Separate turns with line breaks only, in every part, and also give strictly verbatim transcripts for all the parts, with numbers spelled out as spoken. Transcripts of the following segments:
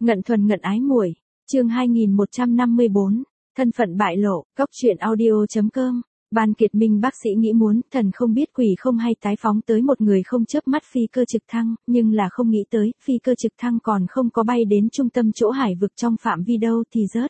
Ngận thuần ngận ái muội, chương hai nghìn một trăm năm mươi bốn, thân phận bại lộ, cốc truyện audio.com. Ban Kiệt Minh bác sĩ nghĩ muốn, thần không biết quỷ không hay tái phóng tới một người không chớp mắt phi cơ trực thăng, nhưng là không nghĩ tới, phi cơ trực thăng còn không có bay đến trung tâm chỗ hải vực trong phạm vi đâu thì rớt.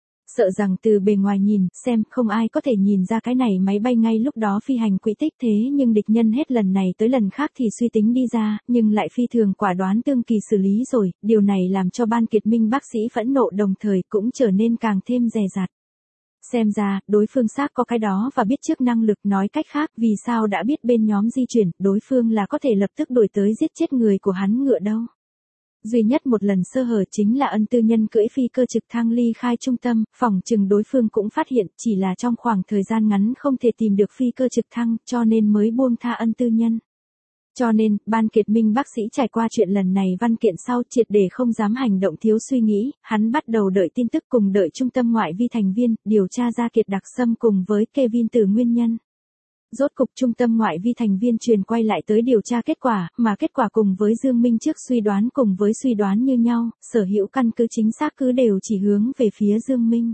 Sợ rằng từ bề ngoài nhìn, xem, không ai có thể nhìn ra cái này máy bay ngay lúc đó phi hành quỹ tích thế nhưng địch nhân hết lần này tới lần khác thì suy tính đi ra, nhưng lại phi thường quả đoán tương kỳ xử lý rồi, điều này làm cho Ban Kiệt Minh bác sĩ phẫn nộ đồng thời cũng trở nên càng thêm dè dặt. Xem ra, đối phương xác có cái đó và biết trước năng lực, nói cách khác vì sao đã biết bên nhóm di chuyển, đối phương là có thể lập tức đuổi tới giết chết người của hắn ngựa đâu. Duy nhất một lần sơ hở chính là Ân Tư Nhân cưỡi phi cơ trực thăng ly khai trung tâm, phỏng chừng đối phương cũng phát hiện chỉ là trong khoảng thời gian ngắn không thể tìm được phi cơ trực thăng cho nên mới buông tha Ân Tư Nhân. Cho nên, Ban Kiệt Minh bác sĩ trải qua chuyện lần này văn kiện sau triệt để không dám hành động thiếu suy nghĩ, hắn bắt đầu đợi tin tức cùng đợi trung tâm ngoại vi thành viên, điều tra ra Kiệt Đặc Sâm cùng với Kevin từ nguyên nhân. Rốt cục trung tâm ngoại vi thành viên truyền quay lại tới điều tra kết quả, mà kết quả cùng với Dương Minh trước suy đoán cùng với suy đoán như nhau, sở hữu căn cứ chính xác cứ đều chỉ hướng về phía Dương Minh.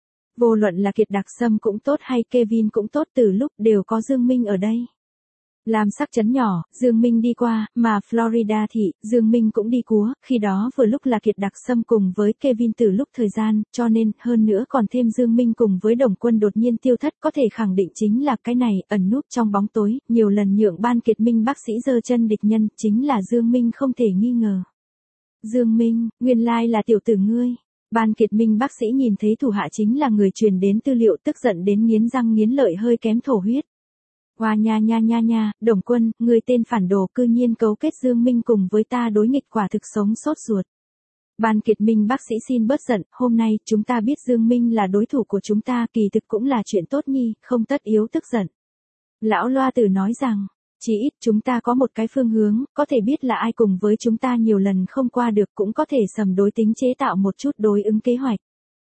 Vô luận là Kiệt Đặc Sâm cũng tốt hay Kevin cũng tốt, từ lúc đều có Dương Minh ở đây. Làm sắc chấn nhỏ, Dương Minh đi qua, mà Florida thị, Dương Minh cũng đi cúa, khi đó vừa lúc là Kiệt Đặc Sâm cùng với Kevin từ lúc thời gian, cho nên, hơn nữa còn thêm Dương Minh cùng với Đồng Quân đột nhiên tiêu thất, có thể khẳng định chính là cái này, ẩn núp trong bóng tối, nhiều lần nhượng Ban Kiệt Minh bác sĩ giơ chân địch nhân, chính là Dương Minh không thể nghi ngờ. Dương Minh, nguyên lai là tiểu tử ngươi. Ban Kiệt Minh bác sĩ nhìn thấy thủ hạ chính là người truyền đến tư liệu, tức giận đến nghiến răng nghiến lợi hơi kém thổ huyết. Hoa nha nha nha nha, Đồng Quân, người tên phản đồ cư nhiên cấu kết Dương Minh cùng với ta đối nghịch, quả thực sống sốt ruột. Ban Kiệt Minh bác sĩ xin bớt giận, hôm nay chúng ta biết Dương Minh là đối thủ của chúng ta, kỳ thực cũng là chuyện tốt nhi, không tất yếu tức giận. Lão Loa Tử nói rằng, chỉ ít chúng ta có một cái phương hướng, có thể biết là ai cùng với chúng ta nhiều lần không qua được, cũng có thể sầm đối tính chế tạo một chút đối ứng kế hoạch.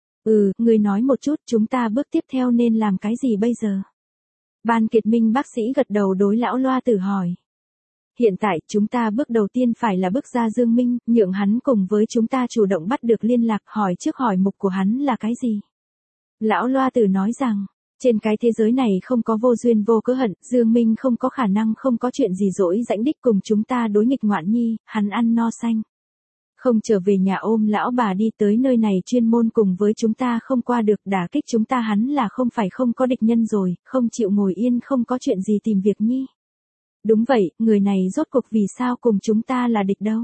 Ừ, người nói một chút, chúng ta bước tiếp theo nên làm cái gì bây giờ? Ban Kiệt Minh bác sĩ gật đầu đối Lão Loa Tử hỏi. Hiện tại, chúng ta bước đầu tiên phải là bước ra Dương Minh, nhượng hắn cùng với chúng ta chủ động bắt được liên lạc, hỏi trước hỏi mục của hắn là cái gì. Lão Loa Tử nói rằng, trên cái thế giới này không có vô duyên vô cớ hận, Dương Minh không có khả năng không có chuyện gì dỗi rãnh đích cùng chúng ta đối nghịch ngoạn nhi, hắn ăn no xanh. Không trở về nhà ôm lão bà đi tới nơi này chuyên môn cùng với chúng ta không qua được, đả kích chúng ta, hắn là không phải không có địch nhân rồi, không chịu ngồi yên không có chuyện gì tìm việc nhi. Đúng vậy, người này rốt cuộc vì sao cùng chúng ta là địch đâu.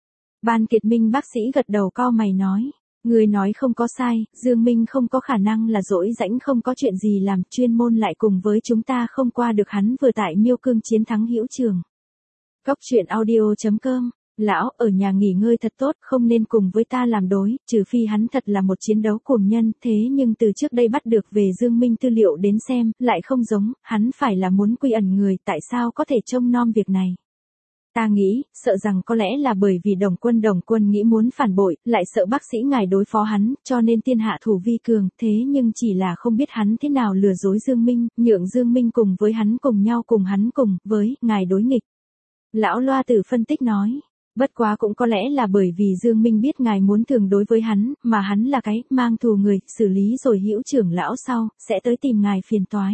Ban Kiệt Minh bác sĩ gật đầu cau mày nói, người nói không có sai, Dương Minh không có khả năng là dỗi rãnh không có chuyện gì làm, chuyên môn lại cùng với chúng ta không qua được, hắn vừa tại Miêu Cương chiến thắng hữu trường. Cốc truyện audio.com. Lão, ở nhà nghỉ ngơi thật tốt, không nên cùng với ta làm đối, trừ phi hắn thật là một chiến đấu cuồng nhân, thế nhưng từ trước đây bắt được về Dương Minh tư liệu đến xem, lại không giống, hắn phải là muốn quy ẩn người, tại sao có thể trông nom việc này. Ta nghĩ, sợ rằng có lẽ là bởi vì Đồng Quân Đồng Quân nghĩ muốn phản bội, lại sợ bác sĩ ngài đối phó hắn, cho nên tiên hạ thủ vi cường, thế nhưng chỉ là không biết hắn thế nào lừa dối Dương Minh, nhượng Dương Minh cùng với hắn cùng nhau cùng hắn cùng với ngài đối nghịch. Lão Loa Tử phân tích nói. Bất quá cũng có lẽ là bởi vì Dương Minh biết ngài muốn thường đối với hắn, mà hắn là cái mang thù người, xử lý rồi hữu trưởng lão sau, sẽ tới tìm ngài phiền toái.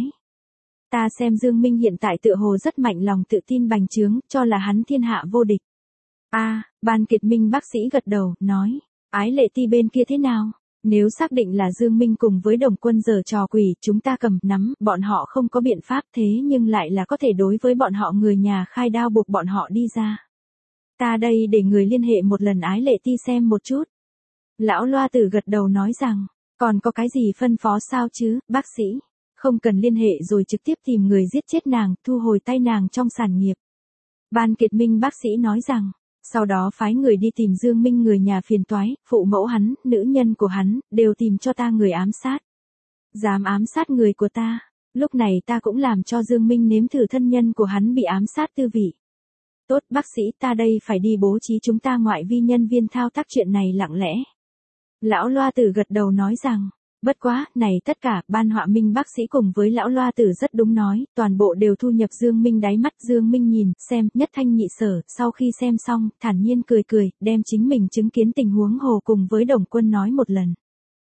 Ta xem Dương Minh hiện tại tựa hồ rất mạnh lòng tự tin bành trướng, cho là hắn thiên hạ vô địch. A, à, Ban Kiệt Minh bác sĩ gật đầu, nói, Ái Lệ Ti bên kia thế nào? Nếu xác định là Dương Minh cùng với Đồng Quân giở trò quỷ, chúng ta cầm nắm, bọn họ không có biện pháp, thế nhưng lại là có thể đối với bọn họ người nhà khai đao buộc bọn họ đi ra. Ta đây để người liên hệ một lần Ái Lệ Ti xem một chút. Lão Loa Tử gật đầu nói rằng, còn có cái gì phân phó sao chứ, bác sĩ? Không cần liên hệ rồi trực tiếp tìm người giết chết nàng, thu hồi tay nàng trong sản nghiệp. Ban Kiệt Minh bác sĩ nói rằng, sau đó phái người đi tìm Dương Minh người nhà phiền toái, phụ mẫu hắn, nữ nhân của hắn, đều tìm cho ta người ám sát. Dám ám sát người của ta, lúc này ta cũng làm cho Dương Minh nếm thử thân nhân của hắn bị ám sát tư vị. Tốt bác sĩ, ta đây phải đi bố trí chúng ta ngoại vi nhân viên thao tác chuyện này lặng lẽ. Lão Loa Tử gật đầu nói rằng, Bất quá, này tất cả, ban họa minh bác sĩ cùng với lão loa tử rất đúng nói, toàn bộ đều thu nhập Dương Minh đáy mắt. Dương Minh nhìn, xem, nhất thanh nhị sở, sau khi xem xong, thản nhiên cười cười, đem chính mình chứng kiến tình huống hồ cùng với Đồng Quân nói một lần.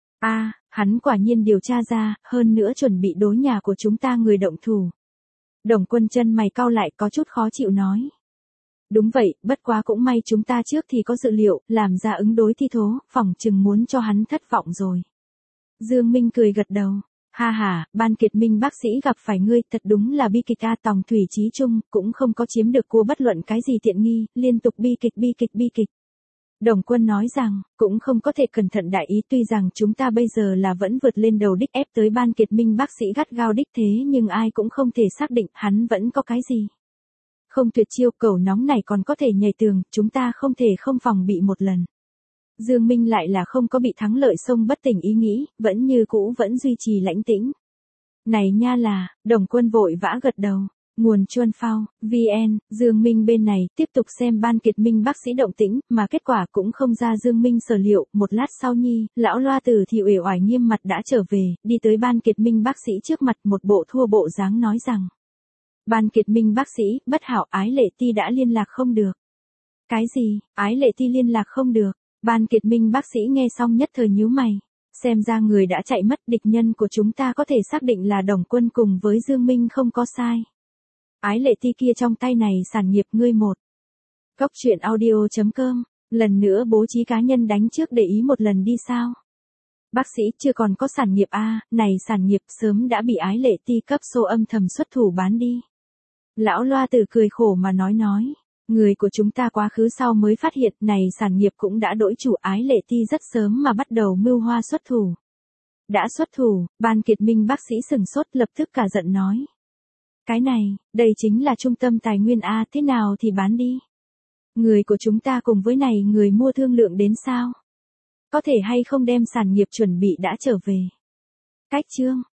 A, hắn quả nhiên điều tra ra, hơn nữa chuẩn bị đối nhà của chúng ta người động thủ. Đồng Quân chân mày cau lại có chút khó chịu nói. Đúng vậy, bất quá cũng may chúng ta trước thì có dự liệu, làm ra ứng đối thi thố, phỏng chừng muốn cho hắn thất vọng rồi. Dương Minh cười gật đầu. Ha ha, Ban Kiệt Minh bác sĩ gặp phải ngươi, thật đúng là bi kịch a. Tòng Thủy Chí Trung, cũng không có chiếm được cua bất luận cái gì tiện nghi, liên tục bi kịch bi kịch bi kịch. Đồng Quân nói rằng, cũng không có thể cẩn thận đại ý, tuy rằng chúng ta bây giờ là vẫn vượt lên đầu đích ép tới Ban Kiệt Minh bác sĩ gắt gao đích thế nhưng ai cũng không thể xác định hắn vẫn có cái gì. Không tuyệt chiêu cầu nóng này còn có thể nhảy tường, chúng ta không thể không phòng bị một lần. Dương Minh lại là không có bị thắng lợi xông bất tỉnh ý nghĩ, vẫn như cũ vẫn duy trì lãnh tĩnh. Này nha là, Đồng Quân vội vã gật đầu. Nguồn Chuân Phao, vê en, Dương Minh bên này tiếp tục xem Ban Kiệt Minh bác sĩ động tĩnh, mà kết quả cũng không ra Dương Minh sở liệu. Một lát sau nhi, lão loa tử thì uể oải nghiêm mặt đã trở về, đi tới Ban Kiệt Minh bác sĩ trước mặt một bộ thua bộ dáng nói rằng. Ban Kiệt Minh bác sĩ, bất hảo, Ái Lệ Ti đã liên lạc không được. Cái gì, Ái Lệ Ti liên lạc không được? Ban Kiệt Minh bác sĩ nghe xong nhất thời nhíu mày. Xem ra người đã chạy mất, địch nhân của chúng ta có thể xác định là Đồng Quân cùng với Dương Minh không có sai. Ái Lệ Ti kia trong tay này sản nghiệp ngươi một. Cốc truyện audio chấm com, lần nữa bố trí cá nhân đánh trước để ý một lần đi sao? Bác sĩ chưa còn có sản nghiệp a, này sản nghiệp sớm đã bị Ái Lệ Ti cấp số âm thầm xuất thủ bán đi. Lão loa tử cười khổ mà nói nói. Người của chúng ta quá khứ sau mới phát hiện này sản nghiệp cũng đã đổi chủ. Ái Lệ Ti rất sớm mà bắt đầu mưu hoa xuất thủ. Đã xuất thủ, Ban Kiệt Minh bác sĩ sừng sốt lập tức cả giận nói. Cái này, đây chính là trung tâm tài nguyên A, thế nào thì bán đi. Người của chúng ta cùng với này người mua thương lượng đến sao? Có thể hay không đem sản nghiệp chuẩn bị đã trở về. Cách chương.